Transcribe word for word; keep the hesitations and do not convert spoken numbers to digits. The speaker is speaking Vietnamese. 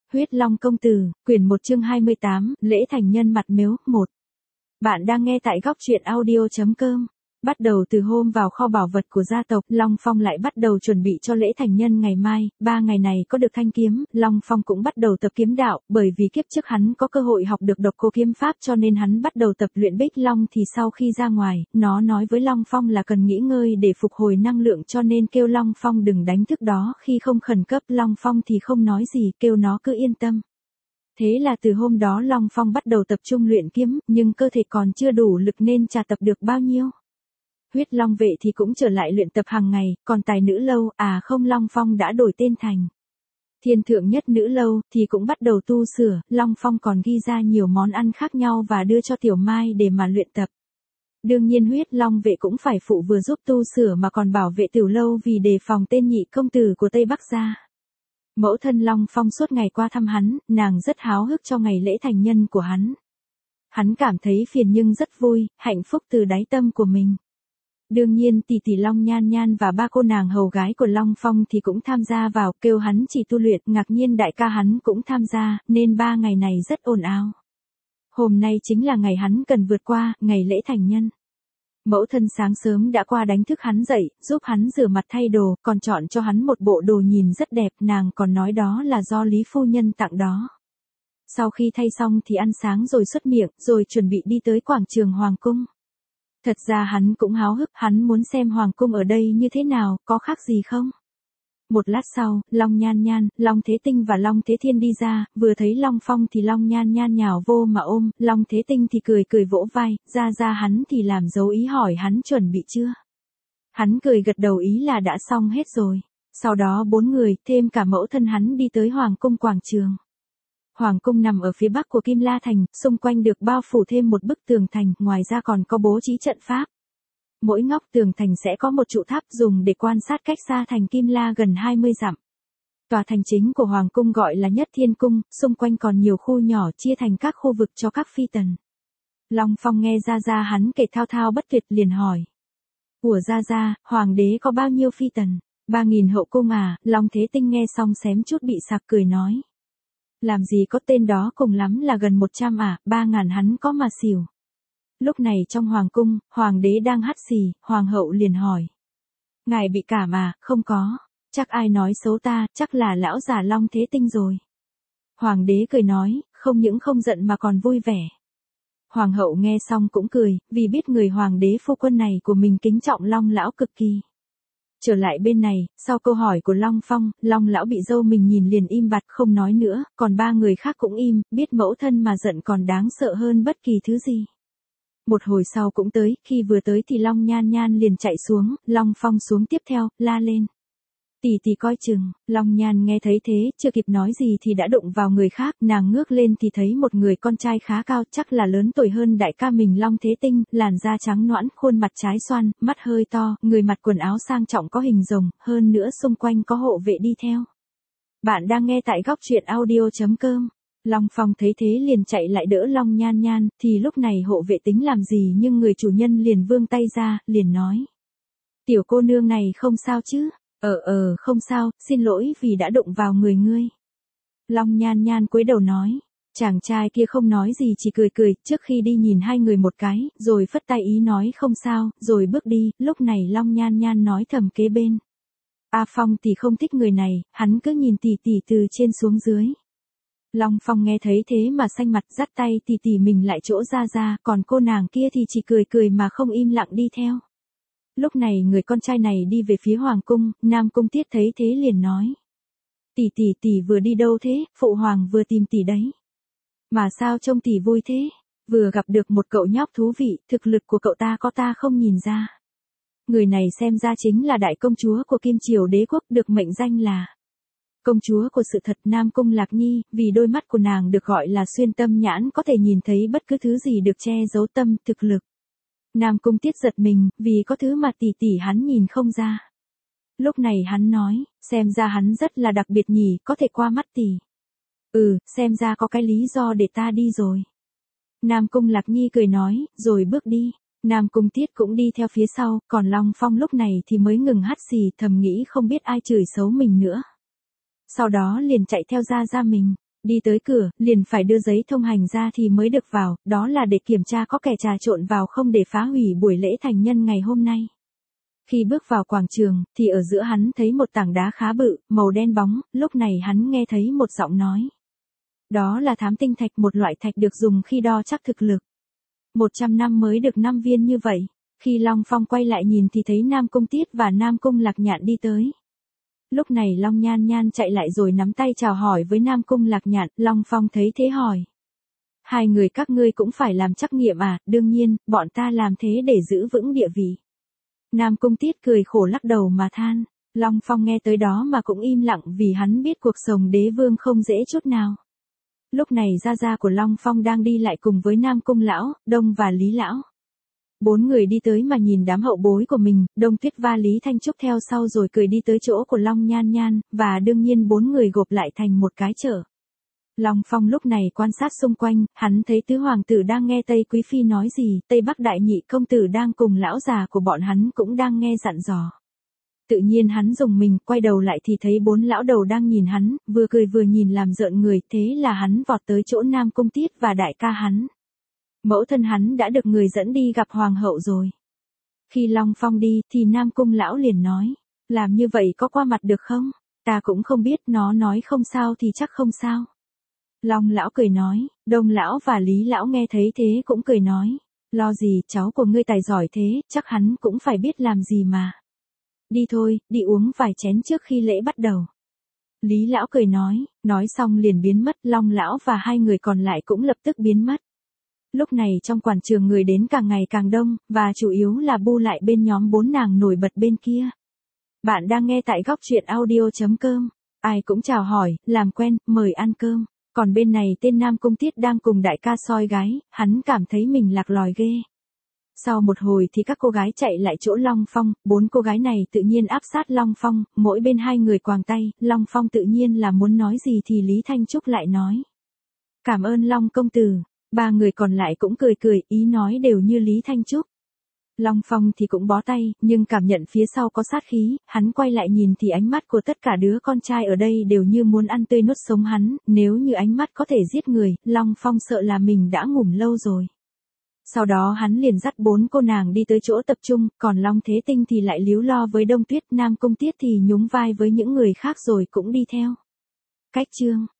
Huyết Long công tử, quyển một chương hai mươi tám, lễ thành nhân mặt miếu, một. Bạn đang nghe tại góc truyện audio chấm com. Bắt đầu từ hôm vào kho bảo vật của gia tộc, Long Phong lại bắt đầu chuẩn bị cho lễ thành nhân ngày mai, ba ngày này có được thanh kiếm, Long Phong cũng bắt đầu tập kiếm đạo, bởi vì kiếp trước hắn có cơ hội học được độc cô kiếm pháp cho nên hắn bắt đầu tập luyện Bích Long thì sau khi ra ngoài, nó nói với Long Phong là cần nghỉ ngơi để phục hồi năng lượng cho nên kêu Long Phong đừng đánh thức đó khi không khẩn cấp, Long Phong thì không nói gì, kêu nó cứ yên tâm. Thế là từ hôm đó Long Phong bắt đầu tập trung luyện kiếm, nhưng cơ thể còn chưa đủ lực nên chả tập được bao nhiêu. Huyết Long vệ thì cũng trở lại luyện tập hàng ngày, còn tài nữ lâu, à không Long Phong đã đổi tên thành Thiên Thượng Nhất Nữ Lâu, thì cũng bắt đầu tu sửa, Long Phong còn ghi ra nhiều món ăn khác nhau và đưa cho Tiểu Mai để mà luyện tập. Đương nhiên Huyết Long vệ cũng phải phụ vừa giúp tu sửa mà còn bảo vệ Tiểu Lâu vì đề phòng tên nhị công tử của Tây Bắc gia. Mẫu thân Long Phong suốt ngày qua thăm hắn, nàng rất háo hức cho ngày lễ thành nhân của hắn. Hắn cảm thấy phiền nhưng rất vui, hạnh phúc từ đáy tâm của mình. Đương nhiên tỷ tỷ Long Nhan Nhan và ba cô nàng hầu gái của Long Phong thì cũng tham gia vào, kêu hắn chỉ tu luyện, ngạc nhiên đại ca hắn cũng tham gia, nên ba ngày này rất ồn ào. Hôm nay chính là ngày hắn cần vượt qua, ngày lễ thành nhân. Mẫu thân sáng sớm đã qua đánh thức hắn dậy, giúp hắn rửa mặt thay đồ, còn chọn cho hắn một bộ đồ nhìn rất đẹp, nàng còn nói đó là do Lý phu nhân tặng đó. Sau khi thay xong thì ăn sáng rồi xuất miệng, rồi chuẩn bị đi tới quảng trường Hoàng cung. Thật ra hắn cũng háo hức, hắn muốn xem Hoàng cung ở đây như thế nào, có khác gì không? Một lát sau, Long Nhan Nhan, Long Thế Tinh và Long Thế Thiên đi ra, vừa thấy Long Phong thì Long Nhan Nhan nhào vô mà ôm, Long Thế Tinh thì cười cười vỗ vai, ra ra hắn thì làm dấu ý hỏi hắn chuẩn bị chưa. Hắn cười gật đầu ý là đã xong hết rồi. Sau đó bốn người, thêm cả mẫu thân hắn đi tới Hoàng cung quảng trường. Hoàng cung nằm ở phía bắc của Kim La Thành, xung quanh được bao phủ thêm một bức tường thành, ngoài ra còn có bố trí trận pháp. Mỗi ngóc tường thành sẽ có một trụ tháp dùng để quan sát cách xa thành Kim La gần hai mươi dặm. Tòa thành chính của Hoàng cung gọi là Nhất Thiên Cung, xung quanh còn nhiều khu nhỏ chia thành các khu vực cho các phi tần. Long Phong nghe ra ra hắn kể thao thao bất tuyệt liền hỏi. Của ra ra, Hoàng đế có bao nhiêu phi tần? Ba nghìn hậu cung à? Long Thế Tinh nghe xong xém chút bị sặc cười nói. Làm gì có tên đó cùng lắm là gần một trăm à, ba ngàn hắn có mà xỉu. Lúc này trong hoàng cung, hoàng đế đang hắt xì, hoàng hậu liền hỏi. Ngài bị cảm à, không có, chắc ai nói xấu ta, chắc là lão già Long Thế Tinh rồi. Hoàng đế cười nói, không những không giận mà còn vui vẻ. Hoàng hậu nghe xong cũng cười, vì biết người hoàng đế phu quân này của mình kính trọng Long lão cực kỳ. Trở lại bên này, sau câu hỏi của Long Phong, Long lão bị dâu mình nhìn liền im bặt không nói nữa, còn ba người khác cũng im, biết mẫu thân mà giận còn đáng sợ hơn bất kỳ thứ gì. Một hồi sau cũng tới, khi vừa tới thì Long Nhan Nhan liền chạy xuống, Long Phong xuống tiếp theo, la lên. Tỷ tỷ coi chừng, Long Nhan nghe thấy thế, chưa kịp nói gì thì đã đụng vào người khác, nàng ngước lên thì thấy một người con trai khá cao, chắc là lớn tuổi hơn đại ca mình Long Thế Tinh, làn da trắng nõn, khuôn mặt trái xoan, mắt hơi to, người mặc quần áo sang trọng có hình rồng, hơn nữa xung quanh có hộ vệ đi theo. Bạn đang nghe tại góc truyện audio chấm com. Long Phong thấy thế liền chạy lại đỡ Long Nhan Nhan, thì lúc này hộ vệ tính làm gì nhưng người chủ nhân liền vươn tay ra, liền nói. Tiểu cô nương này không sao chứ? Ờ ờ không sao, xin lỗi vì đã đụng vào người ngươi. Long Nhan Nhan cúi đầu nói. Chàng trai kia không nói gì chỉ cười cười, trước khi đi nhìn hai người một cái, rồi phất tay ý nói không sao, rồi bước đi, lúc này Long Nhan Nhan nói thầm kế bên. A Phong thì không thích người này, hắn cứ nhìn tỉ tỉ từ trên xuống dưới. Long Phong nghe thấy thế mà xanh mặt dắt tay tỉ tỉ mình lại chỗ ra ra, còn cô nàng kia thì chỉ cười cười mà không im lặng đi theo. Lúc này người con trai này đi về phía Hoàng cung, Nam Cung Tiết thấy thế liền nói. Tỷ tỷ tỷ vừa đi đâu thế, phụ hoàng vừa tìm tỷ đấy. Mà sao trông tỷ vui thế, vừa gặp được một cậu nhóc thú vị, thực lực của cậu ta có ta không nhìn ra. Người này xem ra chính là đại công chúa của Kim Triều Đế Quốc được mệnh danh là công chúa của sự thật Nam Cung Lạc Nhi, vì đôi mắt của nàng được gọi là xuyên tâm nhãn có thể nhìn thấy bất cứ thứ gì được che giấu tâm thực lực. Nam Cung Tiết giật mình, vì có thứ mà tỷ tỷ hắn nhìn không ra. Lúc này hắn nói, xem ra hắn rất là đặc biệt nhỉ, có thể qua mắt tỷ. Ừ, xem ra có cái lý do để ta đi rồi. Nam Cung Lạc Nhi cười nói, rồi bước đi. Nam Cung Tiết cũng đi theo phía sau, còn Long Phong lúc này thì mới ngừng hắt xì, thầm nghĩ không biết ai chửi xấu mình nữa. Sau đó liền chạy theo ra ra mình. Đi tới cửa, liền phải đưa giấy thông hành ra thì mới được vào, đó là để kiểm tra có kẻ trà trộn vào không để phá hủy buổi lễ thành nhân ngày hôm nay. Khi bước vào quảng trường, thì ở giữa hắn thấy một tảng đá khá bự, màu đen bóng, lúc này hắn nghe thấy một giọng nói. Đó là thám tinh thạch, một loại thạch được dùng khi đo chắc thực lực. một trăm năm mới được năm viên như vậy. Khi Long Phong quay lại nhìn thì thấy Nam Cung Tiết và Nam Cung Lạc Nhạn đi tới. Lúc này Long Nhan Nhan chạy lại rồi nắm tay chào hỏi với Nam Cung Lạc Nhạn, Long Phong thấy thế hỏi. Hai người các ngươi cũng phải làm trắc nghiệm à, đương nhiên, bọn ta làm thế để giữ vững địa vị. Nam Cung Tiết cười khổ lắc đầu mà than, Long Phong nghe tới đó mà cũng im lặng vì hắn biết cuộc sống đế vương không dễ chút nào. Lúc này gia gia của Long Phong đang đi lại cùng với Nam Cung Lão, Đông và Lý Lão. Bốn người đi tới mà nhìn đám hậu bối của mình, Đông Tuyết và Lý Thanh Trúc theo sau rồi cười đi tới chỗ của Long Nhan Nhan, và đương nhiên bốn người gộp lại thành một cái chợ. Long Phong lúc này quan sát xung quanh, hắn thấy tứ hoàng tử đang nghe Tây Quý Phi nói gì, Tây Bắc Đại Nhị công tử đang cùng lão già của bọn hắn cũng đang nghe dặn dò. Tự nhiên hắn dùng mình, quay đầu lại thì thấy bốn lão đầu đang nhìn hắn, vừa cười vừa nhìn làm rợn người, thế là hắn vọt tới chỗ Nam Cung Tiết và đại ca hắn. Mẫu thân hắn đã được người dẫn đi gặp hoàng hậu rồi. Khi Long Phong đi, thì Nam Cung lão liền nói, làm như vậy có qua mặt được không? Ta cũng không biết, nó nói không sao thì chắc không sao. Long lão cười nói, Đông lão và Lý lão nghe thấy thế cũng cười nói, lo gì, cháu của ngươi tài giỏi thế, chắc hắn cũng phải biết làm gì mà. Đi thôi, đi uống vài chén trước khi lễ bắt đầu. Lý lão cười nói, nói xong liền biến mất, Long lão và hai người còn lại cũng lập tức biến mất. Lúc này trong quảng trường người đến càng ngày càng đông, và chủ yếu là bu lại bên nhóm bốn nàng nổi bật bên kia. Bạn đang nghe tại góc truyện audio chấm com. Ai cũng chào hỏi, làm quen, mời ăn cơm. Còn bên này tên Nam Cung Tiết đang cùng đại ca soi gái, hắn cảm thấy mình lạc lòi ghê. Sau một hồi thì các cô gái chạy lại chỗ Long Phong, bốn cô gái này tự nhiên áp sát Long Phong, mỗi bên hai người quàng tay, Long Phong tự nhiên là muốn nói gì thì Lý Thanh Trúc lại nói. Cảm ơn Long công tử. Ba người còn lại cũng cười cười, ý nói đều như Lý Thanh Trúc. Long Phong thì cũng bó tay, nhưng cảm nhận phía sau có sát khí, hắn quay lại nhìn thì ánh mắt của tất cả đứa con trai ở đây đều như muốn ăn tươi nuốt sống hắn, nếu như ánh mắt có thể giết người, Long Phong sợ là mình đã ngủm lâu rồi. Sau đó hắn liền dắt bốn cô nàng đi tới chỗ tập trung, còn Long Thế Tinh thì lại líu lo với Đông Tuyết, Nam Cung Tiết thì nhún vai với những người khác rồi cũng đi theo. Cách chương